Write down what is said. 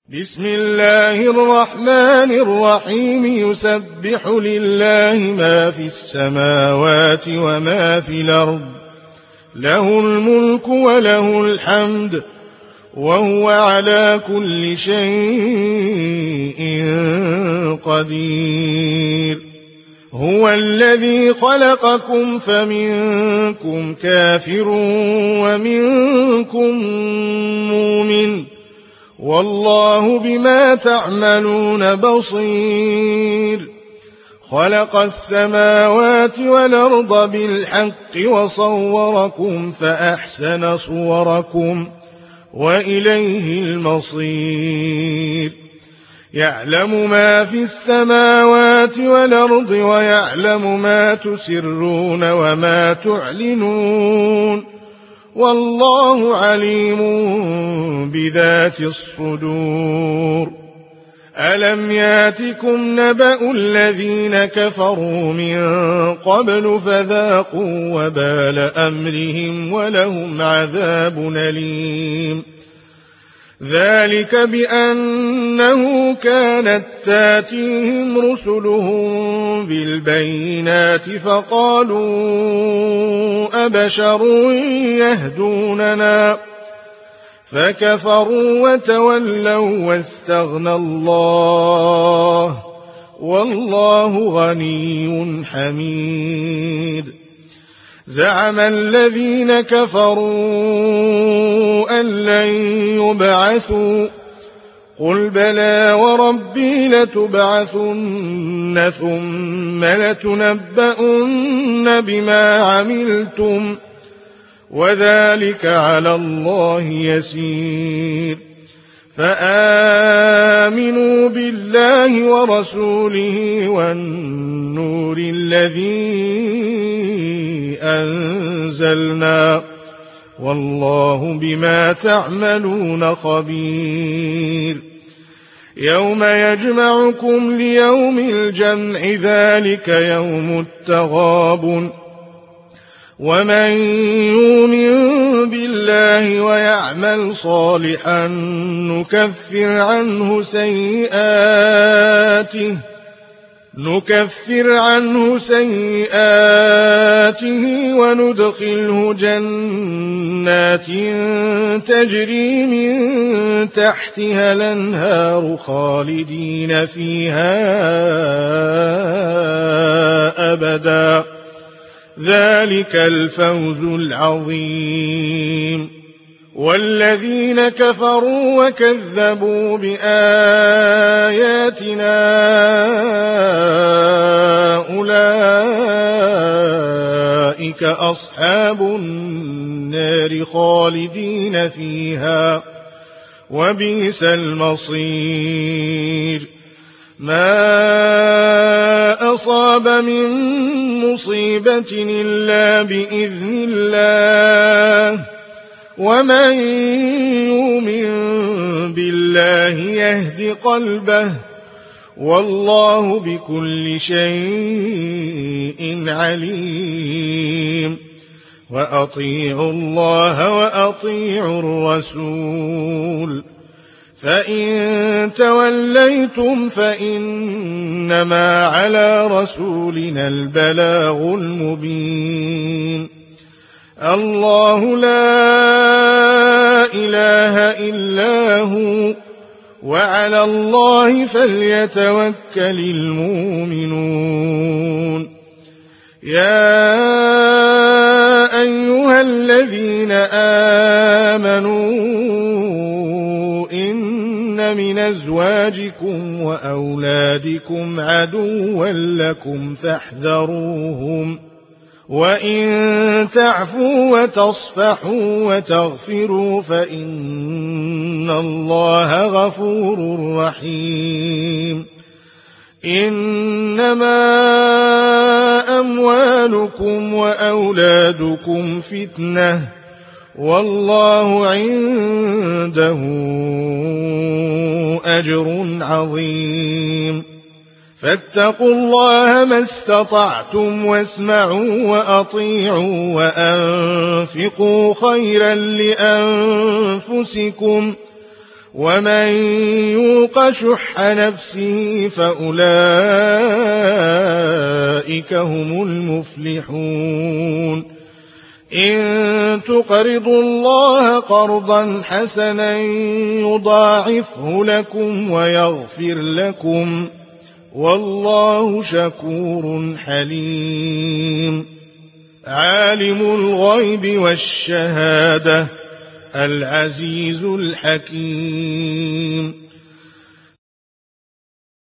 بسم الله الرحمن الرحيم يسبح لله ما في السماوات وما في الأرض له الملك وله الحمد وهو على كل شيء قدير هو الذي خلقكم فمنكم كافر ومنكم مؤمن والله بما تعملون بصير خلق السماوات والأرض بالحق وصوركم فأحسن صوركم وإليه المصير يعلم ما في السماوات والأرض ويعلم ما تسرون وما تعلنون والله عليم بذات الصدور ألم ياتكم نبأ الذين كفروا من قبل فذاقوا وبال أمرهم ولهم عذاب أليم ذلك بأنه كانت تاتيهم رسلهم بالبينات فقالوا أبشر يهدوننا فكفروا وتولوا واستغنى الله والله غني حميد زعم الذين كفروا أن لن يبعثوا قل بلى وربي لتبعثن ثم لتنبؤن بما عملتم وذلك على الله يسير فآمنوا بالله ورسوله والنور الذي أنزلنا والله بما تعملون خبير يوم يجمعكم ليوم الجمع ذلك يوم التغابن ومن يؤمن بالله ويعمل صالحا نكفر عنه سيئاته وندخله جنات تجري من تحتها الأنهار خالدين فيها أبدا ذلك الفوز العظيم والذين كفروا وكذبوا بآياتنا أولئك أصحاب النار خالدين فيها وبئس المصير ما أصاب من مصيبة إلا بإذن الله ومن يؤمن بالله يهد قلبه والله بكل شيء عليم وأطيعوا الله وأطيعوا الرسول فإن توليتم فإنما على رسولنا البلاغ المبين الله لا إله إلا هو وعلى الله فليتوكل المؤمنون يا أيها الذين آمنوا إن من أزواجكم وأولادكم عدوا لكم فاحذروهم وإن تعفوا وتصفحوا وتغفروا فإن الله غفور رحيم إنما أموالكم وأولادكم فتنة والله عنده أجر عظيم فاتقوا الله ما استطعتم واسمعوا وأطيعوا وأنفقوا خيرا لأنفسكم ومن يوق شح نفسه فأولئك هم المفلحون إن تقرضوا الله قرضا حسنا يضاعفه لكم ويغفر لكم والله شكور حليم عالم الغيب والشهادة العزيز الحكيم